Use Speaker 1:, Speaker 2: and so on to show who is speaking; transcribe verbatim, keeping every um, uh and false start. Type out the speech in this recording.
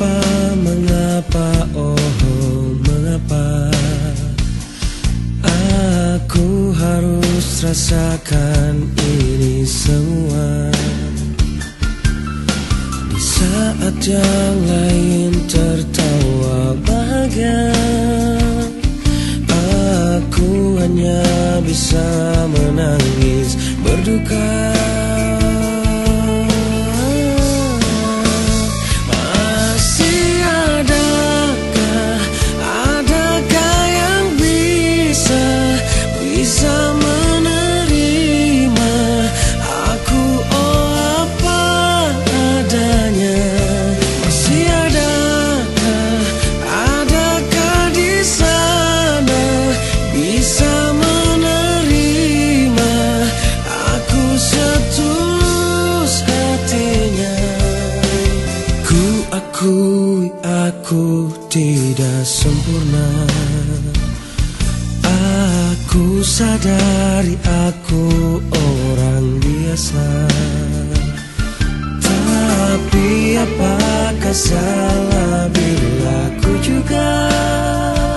Speaker 1: Mengapa, mengapa, oh mengapa aku harus rasakan ini semua, di saat yang lain tertawa bahagia. Aku hanya bisa menangis berduka. Bisa menerima aku, oh apa adanya. Masih adakah, adakah di sana bisa menerima aku setulus hatinya. Ku akui aku tidak sempurna, aku sadari aku orang biasa. Tapi apakah salah bila ku juga